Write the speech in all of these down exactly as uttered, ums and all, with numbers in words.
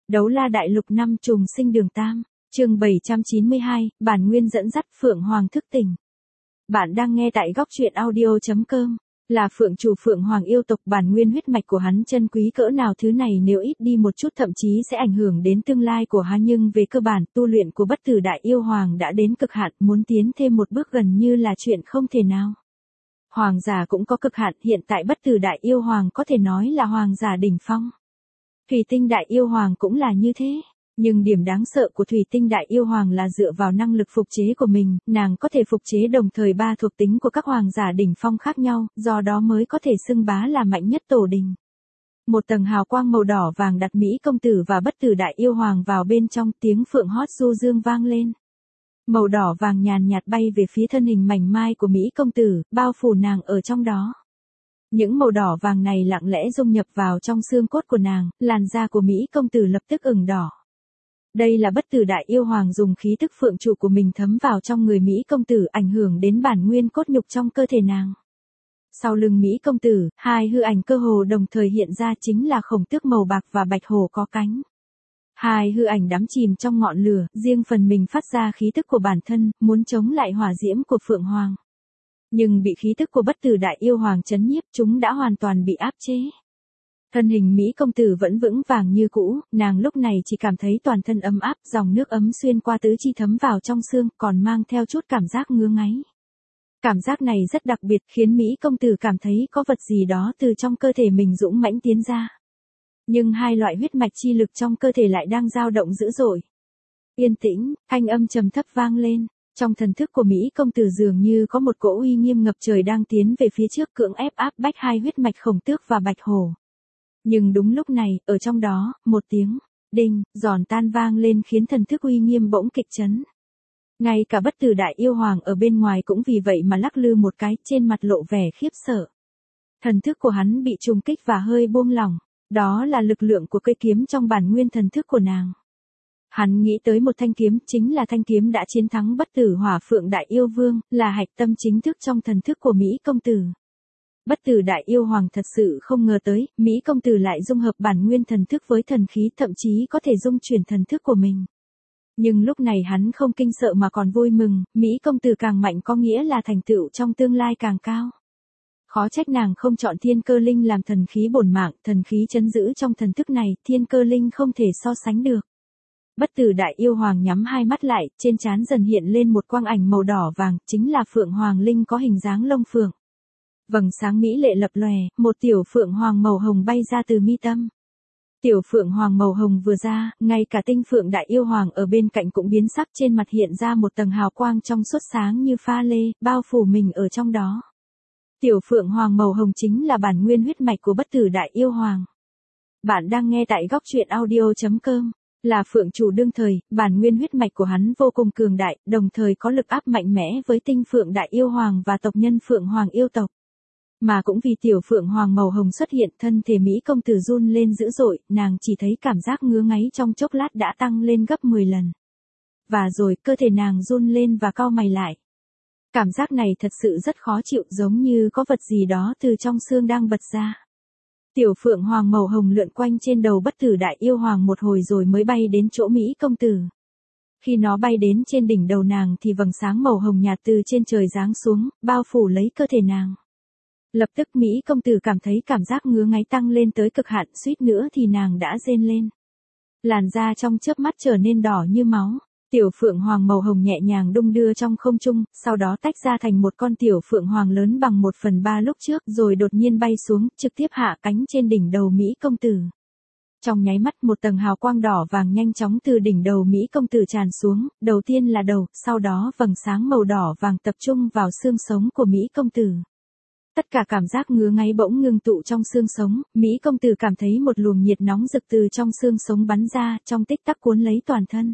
Đấu la đại lục năm trùng sinh đường tam, chương bảy trăm chín mươi hai, bản nguyên dẫn dắt Phượng Hoàng thức tỉnh. Bạn đang nghe tại góc truyện audio chấm com, là Phượng chủ Phượng Hoàng yêu tộc, bản nguyên huyết mạch của hắn chân quý cỡ nào, thứ này nếu ít đi một chút thậm chí sẽ ảnh hưởng đến tương lai của hắn, nhưng về cơ bản tu luyện của bất tử đại yêu hoàng đã đến cực hạn, muốn tiến thêm một bước gần như là chuyện không thể nào. Hoàng giả cũng có cực hạn, hiện tại bất tử đại yêu hoàng có thể nói là hoàng giả đỉnh phong. Thủy tinh đại yêu hoàng cũng là như thế, nhưng điểm đáng sợ của thủy tinh đại yêu hoàng là dựa vào năng lực phục chế của mình, nàng có thể phục chế đồng thời ba thuộc tính của các hoàng giả đỉnh phong khác nhau, do đó mới có thể xưng bá là mạnh nhất tổ đình. Một tầng hào quang màu đỏ vàng đặt Mỹ công tử và bất tử đại yêu hoàng vào bên trong, tiếng phượng hót du dương vang lên. Màu đỏ vàng nhàn nhạt bay về phía thân hình mảnh mai của Mỹ công tử, bao phủ nàng ở trong đó. Những màu đỏ vàng này lặng lẽ dung nhập vào trong xương cốt của nàng, làn da của Mỹ công tử lập tức ửng đỏ. Đây là bất tử đại yêu hoàng dùng khí tức phượng trụ của mình thấm vào trong người Mỹ công tử, ảnh hưởng đến bản nguyên cốt nhục trong cơ thể nàng. Sau lưng Mỹ công tử, hai hư ảnh cơ hồ đồng thời hiện ra, chính là khổng tước màu bạc và bạch hổ có cánh. Hai hư ảnh đắm chìm trong ngọn lửa, riêng phần mình phát ra khí tức của bản thân, muốn chống lại hỏa diễm của Phượng Hoàng. Nhưng bị khí tức của bất tử đại yêu hoàng chấn nhiếp, chúng đã hoàn toàn bị áp chế. Thân hình Mỹ công tử vẫn vững vàng như cũ, nàng lúc này chỉ cảm thấy toàn thân ấm áp, dòng nước ấm xuyên qua tứ chi thấm vào trong xương, còn mang theo chút cảm giác ngứa ngáy. Cảm giác này rất đặc biệt, khiến Mỹ công tử cảm thấy có vật gì đó từ trong cơ thể mình dũng mãnh tiến ra. Nhưng hai loại huyết mạch chi lực trong cơ thể lại đang dao động dữ dội. Yên tĩnh, thanh âm trầm thấp vang lên. Trong thần thức của Mỹ công tử dường như có một cỗ uy nghiêm ngập trời đang tiến về phía trước, cưỡng ép áp bách hai huyết mạch khổng tước và bạch hổ. Nhưng đúng lúc này, ở trong đó, một tiếng đinh, giòn tan vang lên khiến thần thức uy nghiêm bỗng kịch chấn. Ngay cả bất tử đại yêu hoàng ở bên ngoài cũng vì vậy mà lắc lư một cái, trên mặt lộ vẻ khiếp sợ. Thần thức của hắn bị trùng kích và hơi buông lỏng, đó là lực lượng của cây kiếm trong bản nguyên thần thức của nàng. Hắn nghĩ tới một thanh kiếm, chính là thanh kiếm đã chiến thắng bất tử hỏa phượng đại yêu vương, là hạch tâm chính thức trong thần thức của Mỹ công tử. Bất tử đại yêu hoàng thật sự không ngờ tới, Mỹ công tử lại dung hợp bản nguyên thần thức với thần khí, thậm chí có thể dung chuyển thần thức của mình. Nhưng lúc này hắn không kinh sợ mà còn vui mừng, Mỹ công tử càng mạnh có nghĩa là thành tựu trong tương lai càng cao. Khó trách nàng không chọn thiên cơ linh làm thần khí bổn mạng, thần khí trấn giữ trong thần thức này, thiên cơ linh không thể so sánh được. Bất tử đại yêu hoàng nhắm hai mắt lại, trên trán dần hiện lên một quang ảnh màu đỏ vàng, chính là Phượng Hoàng Linh có hình dáng lông phượng. Vầng sáng mỹ lệ lập lòe, một tiểu Phượng Hoàng màu hồng bay ra từ mi tâm. Tiểu Phượng Hoàng màu hồng vừa ra, ngay cả tinh Phượng đại yêu hoàng ở bên cạnh cũng biến sắc, trên mặt hiện ra một tầng hào quang trong suốt sáng như pha lê, bao phủ mình ở trong đó. Tiểu Phượng Hoàng màu hồng chính là bản nguyên huyết mạch của bất tử đại yêu hoàng. Bạn đang nghe tại góc truyện audio chấm com. Là Phượng chủ đương thời, bản nguyên huyết mạch của hắn vô cùng cường đại, đồng thời có lực áp mạnh mẽ với tinh Phượng đại yêu hoàng và tộc nhân Phượng Hoàng yêu tộc. Mà cũng vì tiểu Phượng Hoàng màu hồng xuất hiện, thân thể Mỹ công tử run lên dữ dội, nàng chỉ thấy cảm giác ngứa ngáy trong chốc lát đã tăng lên gấp mười lần. Và rồi, cơ thể nàng run lên và cau mày lại. Cảm giác này thật sự rất khó chịu, giống như có vật gì đó từ trong xương đang bật ra. Tiểu Phượng Hoàng màu hồng lượn quanh trên đầu bất tử đại yêu hoàng một hồi rồi mới bay đến chỗ Mỹ công tử. Khi nó bay đến trên đỉnh đầu nàng thì vầng sáng màu hồng nhạt từ trên trời giáng xuống, bao phủ lấy cơ thể nàng. Lập tức Mỹ công tử cảm thấy cảm giác ngứa ngáy tăng lên tới cực hạn, suýt nữa thì nàng đã rên lên. Làn da trong chớp mắt trở nên đỏ như máu. Tiểu Phượng Hoàng màu hồng nhẹ nhàng đung đưa trong không trung, sau đó tách ra thành một con tiểu Phượng Hoàng lớn bằng một phần ba lúc trước, rồi đột nhiên bay xuống, trực tiếp hạ cánh trên đỉnh đầu Mỹ công tử. Trong nháy mắt một tầng hào quang đỏ vàng nhanh chóng từ đỉnh đầu Mỹ công tử tràn xuống, đầu tiên là đầu, sau đó vầng sáng màu đỏ vàng tập trung vào xương sống của Mỹ công tử. Tất cả cảm giác ngứa ngáy bỗng ngưng tụ trong xương sống, Mỹ công tử cảm thấy một luồng nhiệt nóng rực từ trong xương sống bắn ra, trong tích tắc cuốn lấy toàn thân.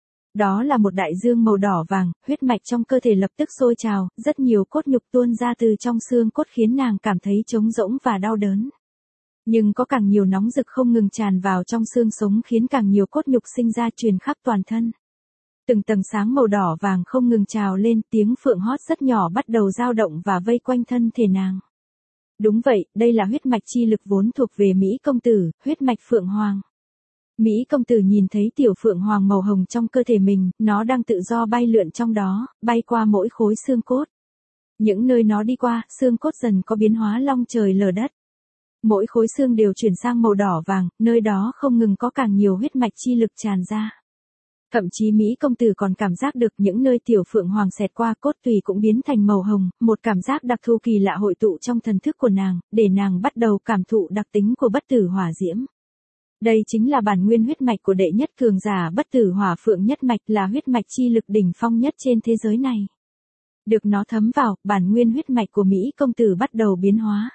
Đó là một đại dương màu đỏ vàng, huyết mạch trong cơ thể lập tức sôi trào, rất nhiều cốt nhục tuôn ra từ trong xương cốt khiến nàng cảm thấy trống rỗng và đau đớn. Nhưng có càng nhiều nóng rực không ngừng tràn vào trong xương sống khiến càng nhiều cốt nhục sinh ra truyền khắp toàn thân. Từng tầng sáng màu đỏ vàng không ngừng trào lên, tiếng phượng hót rất nhỏ bắt đầu dao động và vây quanh thân thể nàng. Đúng vậy, đây là huyết mạch chi lực vốn thuộc về Mỹ công tử, huyết mạch Phượng Hoàng. Mỹ công tử nhìn thấy tiểu phượng hoàng màu hồng trong cơ thể mình, nó đang tự do bay lượn trong đó, bay qua mỗi khối xương cốt. Những nơi nó đi qua, xương cốt dần có biến hóa long trời lở đất. Mỗi khối xương đều chuyển sang màu đỏ vàng, nơi đó không ngừng có càng nhiều huyết mạch chi lực tràn ra. Thậm chí Mỹ công tử còn cảm giác được những nơi tiểu phượng hoàng xẹt qua cốt tùy cũng biến thành màu hồng, một cảm giác đặc thù kỳ lạ hội tụ trong thần thức của nàng, để nàng bắt đầu cảm thụ đặc tính của bất tử hỏa diễm. Đây chính là bản nguyên huyết mạch của đệ nhất cường giả bất tử hỏa phượng nhất mạch, là huyết mạch chi lực đỉnh phong nhất trên thế giới này. Được nó thấm vào, bản nguyên huyết mạch của Mỹ công tử bắt đầu biến hóa.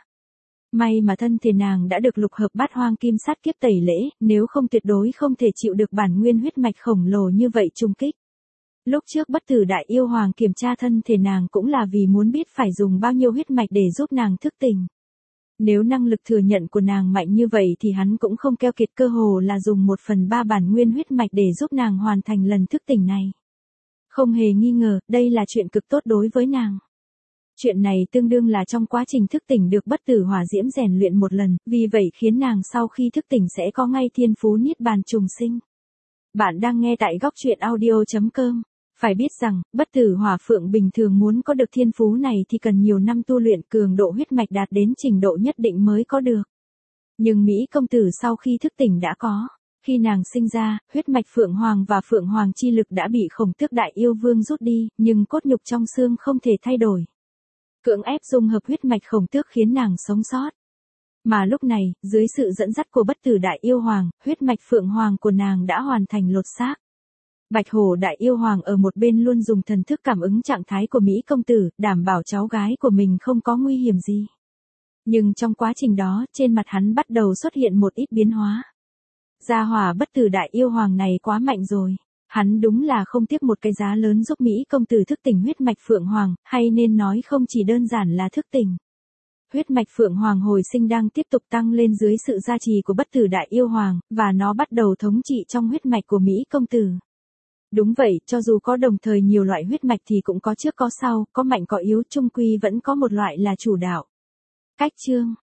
May mà thân thể nàng đã được lục hợp bát hoang kim sát kiếp tẩy lễ, nếu không tuyệt đối không thể chịu được bản nguyên huyết mạch khổng lồ như vậy trùng kích. Lúc trước bất tử đại yêu hoàng kiểm tra thân thể nàng cũng là vì muốn biết phải dùng bao nhiêu huyết mạch để giúp nàng thức tỉnh. Nếu năng lực thừa nhận của nàng mạnh như vậy thì hắn cũng không keo kiệt, cơ hồ là dùng một phần ba bản nguyên huyết mạch để giúp nàng hoàn thành lần thức tỉnh này. Không hề nghi ngờ, đây là chuyện cực tốt đối với nàng. Chuyện này tương đương là trong quá trình thức tỉnh được bất tử hỏa diễm rèn luyện một lần, vì vậy khiến nàng sau khi thức tỉnh sẽ có ngay thiên phú niết bàn trùng sinh. Bạn đang nghe tại góc truyện audio chấm com. Phải biết rằng, bất tử hỏa phượng bình thường muốn có được thiên phú này thì cần nhiều năm tu luyện, cường độ huyết mạch đạt đến trình độ nhất định mới có được. Nhưng Mỹ công tử sau khi thức tỉnh đã có. Khi nàng sinh ra, huyết mạch phượng hoàng và phượng hoàng chi lực đã bị khổng tước đại yêu vương rút đi, nhưng cốt nhục trong xương không thể thay đổi. Cưỡng ép dung hợp huyết mạch khổng tước khiến nàng sống sót. Mà lúc này, dưới sự dẫn dắt của bất tử đại yêu hoàng, huyết mạch phượng hoàng của nàng đã hoàn thành lột xác. Bạch hổ đại yêu hoàng ở một bên luôn dùng thần thức cảm ứng trạng thái của Mỹ công tử, đảm bảo cháu gái của mình không có nguy hiểm gì. Nhưng trong quá trình đó, trên mặt hắn bắt đầu xuất hiện một ít biến hóa. Gia hỏa bất tử đại yêu hoàng này quá mạnh rồi. Hắn đúng là không tiếc một cái giá lớn giúp Mỹ công tử thức tỉnh huyết mạch phượng hoàng, hay nên nói không chỉ đơn giản là thức tỉnh. Huyết mạch phượng hoàng hồi sinh đang tiếp tục tăng lên dưới sự gia trì của bất tử đại yêu hoàng, và nó bắt đầu thống trị trong huyết mạch của Mỹ công tử. Đúng vậy, cho dù có đồng thời nhiều loại huyết mạch thì cũng có trước có sau, có mạnh có yếu, chung quy vẫn có một loại là chủ đạo. Cách chương